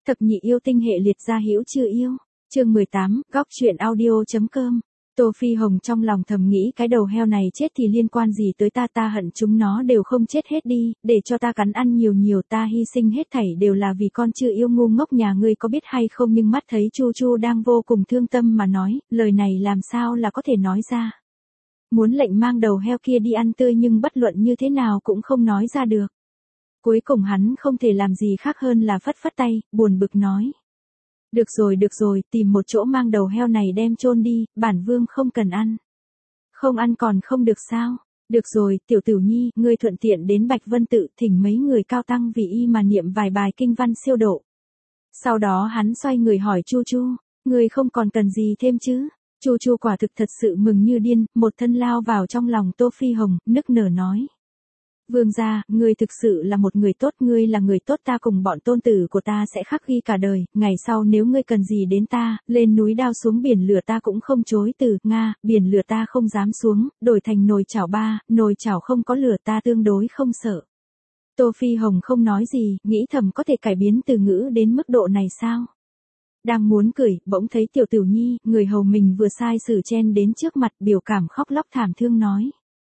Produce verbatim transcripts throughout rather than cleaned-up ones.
Thập nhị yêu tinh hệ liệt gia hữu chưa yêu. Chương mười tám, góc truyện audio.com. Tô Phi Hồng trong lòng thầm nghĩ cái đầu heo này chết thì liên quan gì tới ta, ta hận chúng nó đều không chết hết đi, để cho ta cắn ăn nhiều nhiều, ta hy sinh hết thảy đều là vì con chưa yêu ngu ngốc nhà ngươi có biết hay không, nhưng mắt thấy Chu Chu đang vô cùng thương tâm mà nói, lời này làm sao là có thể nói ra. Muốn lệnh mang đầu heo kia đi ăn tươi nhưng bất luận như thế nào cũng không nói ra được. Cuối cùng hắn không thể làm gì khác hơn là phất phất tay, buồn bực nói. Được rồi được rồi, tìm một chỗ mang đầu heo này đem chôn đi, bản vương không cần ăn. Không ăn còn không được sao? Được rồi, tiểu Tử Nhi, ngươi thuận tiện đến Bạch Vân Tự thỉnh mấy người cao tăng vì y mà niệm vài bài kinh văn siêu độ. Sau đó hắn xoay người hỏi Chu Chu, ngươi không còn cần gì thêm chứ? Chu Chu quả thực thật sự mừng như điên, một thân lao vào trong lòng Tô Phi Hồng, nức nở nói. Vương gia, ngươi thực sự là một người tốt, ngươi là người tốt, ta cùng bọn tôn tử của ta sẽ khắc ghi cả đời, ngày sau nếu ngươi cần gì đến ta, lên núi đao xuống biển lửa ta cũng không chối từ, Nga, biển lửa ta không dám xuống, đổi thành nồi chảo ba, nồi chảo không có lửa ta tương đối không sợ. Tô Phi Hồng không nói gì, nghĩ thầm có thể cải biến từ ngữ đến mức độ này sao? Đang muốn cười, bỗng thấy tiểu Tử Nhi, người hầu mình vừa sai sử chen đến trước mặt, biểu cảm khóc lóc thảm thương nói.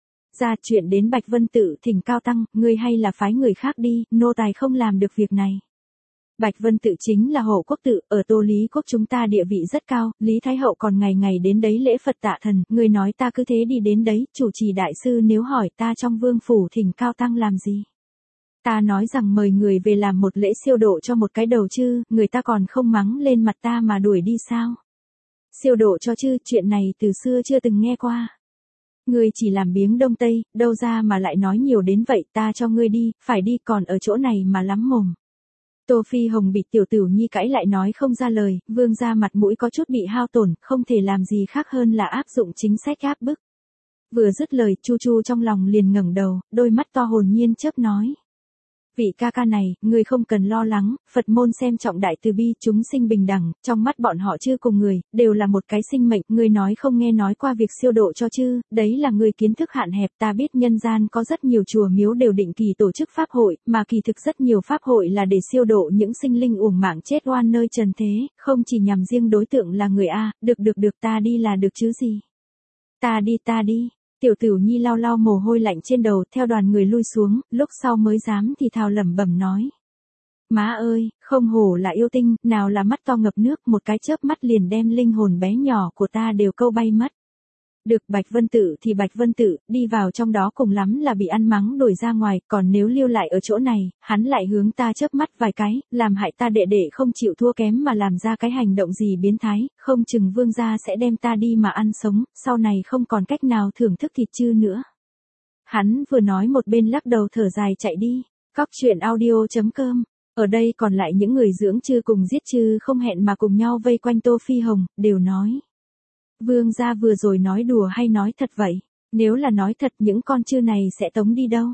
Ra chuyện đến Bạch Vân Tự thỉnh cao tăng, ngươi hay là phái người khác đi, nô tài không làm được việc này. Bạch Vân Tự chính là hộ quốc tự, ở Tô Lý quốc chúng ta địa vị rất cao, Lý Thái Hậu còn ngày ngày đến đấy lễ Phật tạ thần, ngươi nói ta cứ thế đi đến đấy, chủ trì đại sư nếu hỏi ta trong vương phủ thỉnh cao tăng làm gì. Ta nói rằng mời người về làm một lễ siêu độ cho một cái đầu chứ, người ta còn không mắng lên mặt ta mà đuổi đi sao. Siêu độ cho chứ, chuyện này từ xưa chưa từng nghe qua. Ngươi chỉ làm biếng đông tây, đâu ra mà lại nói nhiều đến vậy, ta cho ngươi đi, phải đi, còn ở chỗ này mà lắm mồm. Tô Phi Hồng bị tiểu Tử Nhi cãi lại nói không ra lời, vương gia mặt mũi có chút bị hao tổn, không thể làm gì khác hơn là áp dụng chính sách áp bức. Vừa dứt lời, Chu Chu trong lòng liền ngẩng đầu, đôi mắt to hồn nhiên chớp nói. Vị ca ca này, ngươi không cần lo lắng, Phật môn xem trọng đại từ bi, chúng sinh bình đẳng, trong mắt bọn họ chưa cùng người, đều là một cái sinh mệnh, ngươi nói không nghe nói qua việc siêu độ cho chứ, đấy là ngươi kiến thức hạn hẹp, ta biết nhân gian có rất nhiều chùa miếu đều định kỳ tổ chức pháp hội, mà kỳ thực rất nhiều pháp hội là để siêu độ những sinh linh uổng mạng chết oan nơi trần thế, không chỉ nhằm riêng đối tượng là người A, được được được ta đi là được chứ gì. Ta đi ta đi. Tiểu Tử Nhi lau lau mồ hôi lạnh trên đầu, theo đoàn người lui xuống, lúc sau mới dám thì thào lẩm bẩm nói. Má ơi, không hổ là yêu tinh, nào là mắt to ngập nước, một cái chớp mắt liền đem linh hồn bé nhỏ của ta đều câu bay mất. Được, Bạch Vân Tự thì Bạch Vân Tự, đi vào trong đó cùng lắm là bị ăn mắng đuổi ra ngoài, còn nếu lưu lại ở chỗ này, hắn lại hướng ta chớp mắt vài cái, làm hại ta đệ đệ không chịu thua kém mà làm ra cái hành động gì biến thái, không chừng vương gia sẽ đem ta đi mà ăn sống, sau này không còn cách nào thưởng thức thịt chư nữa. Hắn vừa nói một bên lắc đầu thở dài chạy đi. Góc truyện audio.com. Ở đây còn lại những người dưỡng chư cùng giết chư không hẹn mà cùng nhau vây quanh Tô Phi Hồng, đều nói. Vương gia vừa rồi nói đùa hay nói thật vậy? Nếu là nói thật những con chư này sẽ tống đi đâu?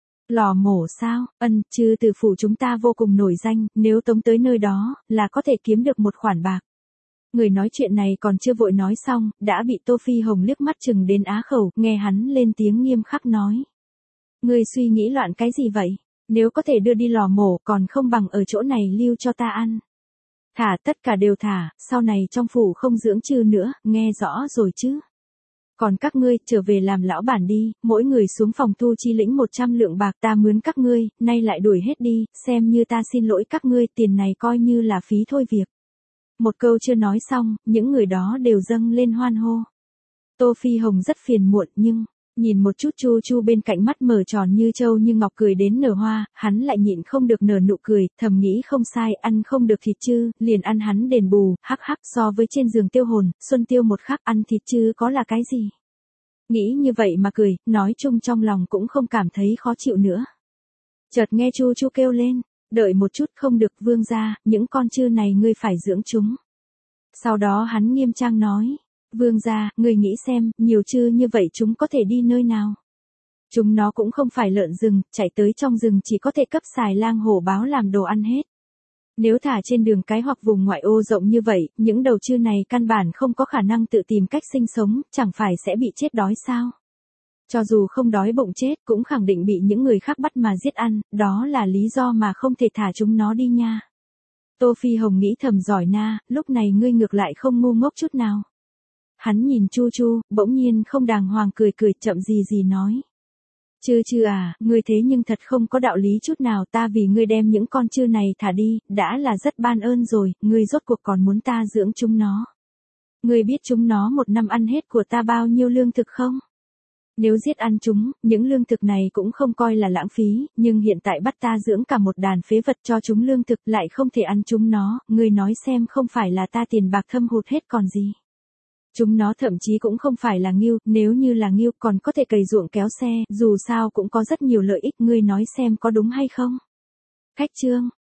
Lò mổ sao? Ân, chư từ phủ chúng ta vô cùng nổi danh, nếu tống tới nơi đó, là có thể kiếm được một khoản bạc. Người nói chuyện này còn chưa vội nói xong, đã bị Tô Phi Hồng liếc mắt chừng đến á khẩu, nghe hắn lên tiếng nghiêm khắc nói. Ngươi suy nghĩ loạn cái gì vậy? Nếu có thể đưa đi lò mổ còn không bằng ở chỗ này lưu cho ta ăn. Thả tất cả đều thả, sau này trong phủ không dưỡng chư nữa, nghe rõ rồi chứ. Còn các ngươi, trở về làm lão bản đi, mỗi người xuống phòng thu chi lĩnh một trăm lượng bạc ta mướn các ngươi, nay lại đuổi hết đi, xem như ta xin lỗi các ngươi, tiền này coi như là phí thôi việc. Một câu chưa nói xong, những người đó đều dâng lên hoan hô. Tô Phi Hồng rất phiền muộn nhưng, nhìn một chút Chu Chu bên cạnh mắt mở tròn như trâu như ngọc cười đến nở hoa, hắn lại nhịn không được nở nụ cười, thầm nghĩ không sai, ăn không được thịt chư, liền ăn hắn đền bù, hắc hắc so với trên giường tiêu hồn, xuân tiêu một khắc ăn thịt chư có là cái gì. Nghĩ như vậy mà cười, nói chung trong lòng cũng không cảm thấy khó chịu nữa. Chợt nghe Chu Chu kêu lên, đợi một chút không được vương gia, những con chư này ngươi phải dưỡng chúng. Sau đó hắn nghiêm trang nói. Vương gia, người nghĩ xem, nhiều chư như vậy chúng có thể đi nơi nào? Chúng nó cũng không phải lợn rừng, chạy tới trong rừng chỉ có thể cấp xài lang hổ báo làm đồ ăn hết. Nếu thả trên đường cái hoặc vùng ngoại ô rộng như vậy, những đầu chư này căn bản không có khả năng tự tìm cách sinh sống, chẳng phải sẽ bị chết đói sao? Cho dù không đói bụng chết cũng khẳng định bị những người khác bắt mà giết ăn, đó là lý do mà không thể thả chúng nó đi nha. Tô Phi Hồng nghĩ thầm giỏi na, lúc này ngươi ngược lại không ngu ngốc chút nào. Hắn nhìn Chu Chu, bỗng nhiên không đàng hoàng cười cười chậm gì gì nói. Chư chư à, ngươi thế nhưng thật không có đạo lý chút nào, ta vì ngươi đem những con chư này thả đi, đã là rất ban ơn rồi, ngươi rốt cuộc còn muốn ta dưỡng chúng nó. Ngươi biết chúng nó một năm ăn hết của ta bao nhiêu lương thực không? Nếu giết ăn chúng, những lương thực này cũng không coi là lãng phí, nhưng hiện tại bắt ta dưỡng cả một đàn phế vật cho chúng lương thực lại không thể ăn chúng nó, ngươi nói xem không phải là ta tiền bạc thâm hụt hết còn gì. Chúng nó thậm chí cũng không phải là ngưu, nếu như là ngưu còn có thể cày ruộng kéo xe, dù sao cũng có rất nhiều lợi ích, ngươi nói xem có đúng hay không? Khách chương